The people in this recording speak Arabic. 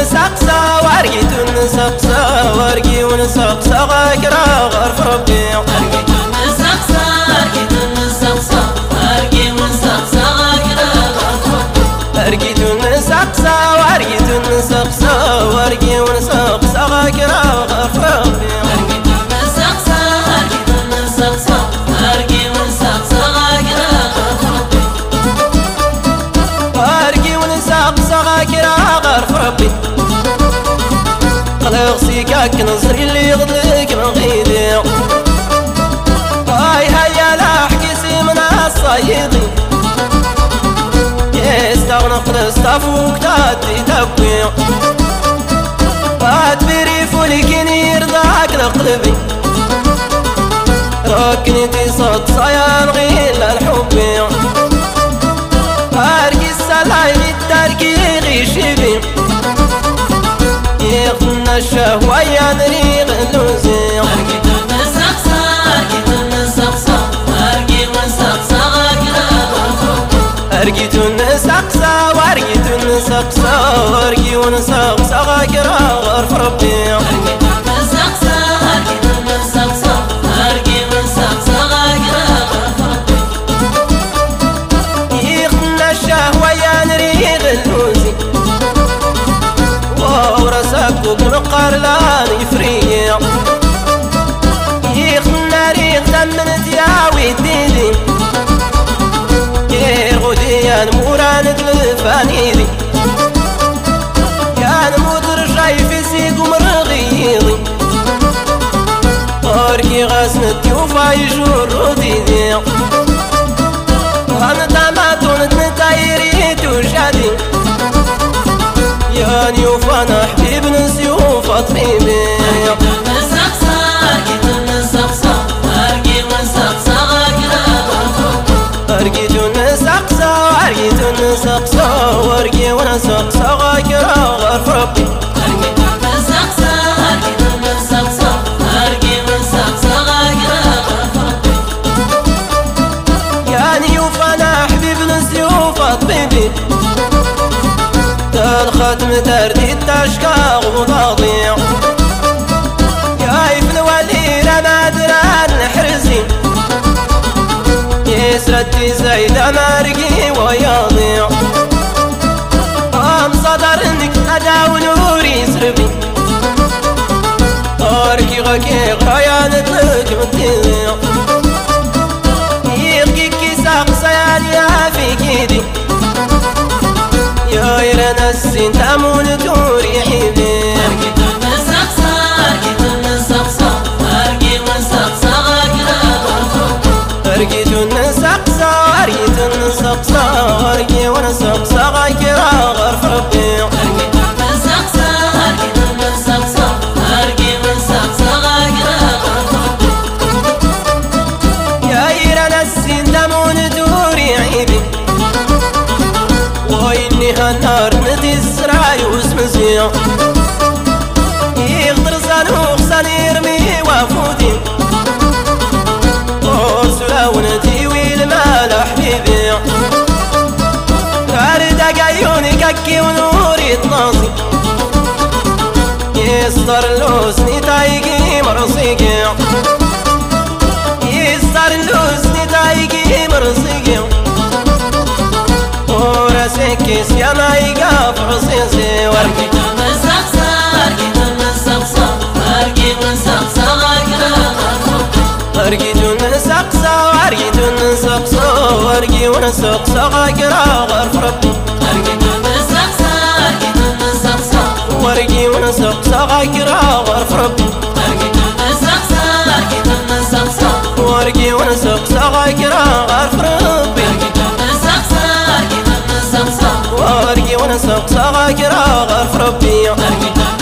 نسقسا وارقيت نسقسا وارقي ونسقسا غاكرا غرف ربي أرقيت نسقسا أرقيت نسقسا وارقي ونسقسا غاكرا غرف ربي أرقيت نسقسا وارقيت نسقسا وارقي ونسقسا غاكرا غرف ربي أرقيت نسقسا أرقيت نسقسا وارقي ونسقسا غاكرا غرف ربي وارقي ونسقسا غاكرا غرف ربي قلق سيكاك نصري اللي يغدلك من غيدي هاي هيا لاحكسي من الصيدي يستغنق نستفوك تاتي تبوي باتبري فولكين يرضاك لقلبي ركني تصد صيان غير الحبي هاركي السلاي بالتركي غيشبي يغنى الشهوة ينريغ اللوزي أرقيت نسقسا أرقيت نسقسا وارقي ونسقسا غاكرا غرف ربي أرقيت نسقسا وارقيت نسقسا وارقي ونسقسا غاكرا غرف ربي أرقيت نسقسا أرقيت نسقسا وارقي ونسقسا غاكرا غرف ربي يغنى الشهوة ينريغ اللوزي ورسك وقنقر لان يفريق يغنى ريق دمنت يا ويديدي غديان موران تلفانيدي كان مدر شايف سيق ومرغيضي طاركي غاسنت يوفا يجور رديدي انا تماتون تنتايريت وشادي يا نيوفا انا حبيب نسيوفا طبيبي أرقيت نسقسا أرقيت نسقسا وارقي ونسقسا غاكرا غرف ربي أرقيت نسقسا وارقيت نسقسا وارقي ونسقسا غاكرا غرف ربي أرقيت نسقسا أرقيت نسقسا وارقي ونسقسا غاكرا غرف ربي يا نيوفا انا حبيب نسيوفا طبيبي الختم ترديد تشكا وضاضيع يا ابن وليل انا دران حرزي يسردي زيد مارقي ويضيع ام صدرنك ادا ونوري سربي طاركي غكي غيانت لك متضيع يغكي ساق سيانيا في كيدي يا إيران السين تامون توري حيدي أرقيت نسقسا أرقيت نسقسا وارقي ونسقسا غاكرا غرف ربي أرقيت نسقسا أرقيت نسقسا وارقي ونسقسا غاكرا غرف ربي أرقيت نسقسا أرقيت نسقسا وارقي ونسقسا غاكرا غرف ربي يا إيران السين تامون توري حيدي وإني هالنار ندي السراي واسمزيع يغدر صاروخ يرمي وافودي طرسلا ونتي والمال حبيبي غارد عيوني ككي ونوري تناصي يصدر اللوسني تايقي مرصيقي يصدر اللوسني تايقي مرصيقي وراسكيس يا نايقا فرصيصي أرقيت نسقسا أرقيت نسقسا وارقي ونسقسا غاكرا غرف ربي أرقيت نسقسا وارقيت نسقسا وارقي ونسقسا غاكرا غرف ربي أرقيت نسقسا أرقيت نسقسا وارقي ونسقسا غاكرا غرف ربي أرقيت نسقسا أرقيت نسقسا وارقي ونسقسا غاكرا غرف ربي أرقيت نسقسا أرقيت نسقسا وارقي ونسقسا غاكرا غرف ربي أرقيت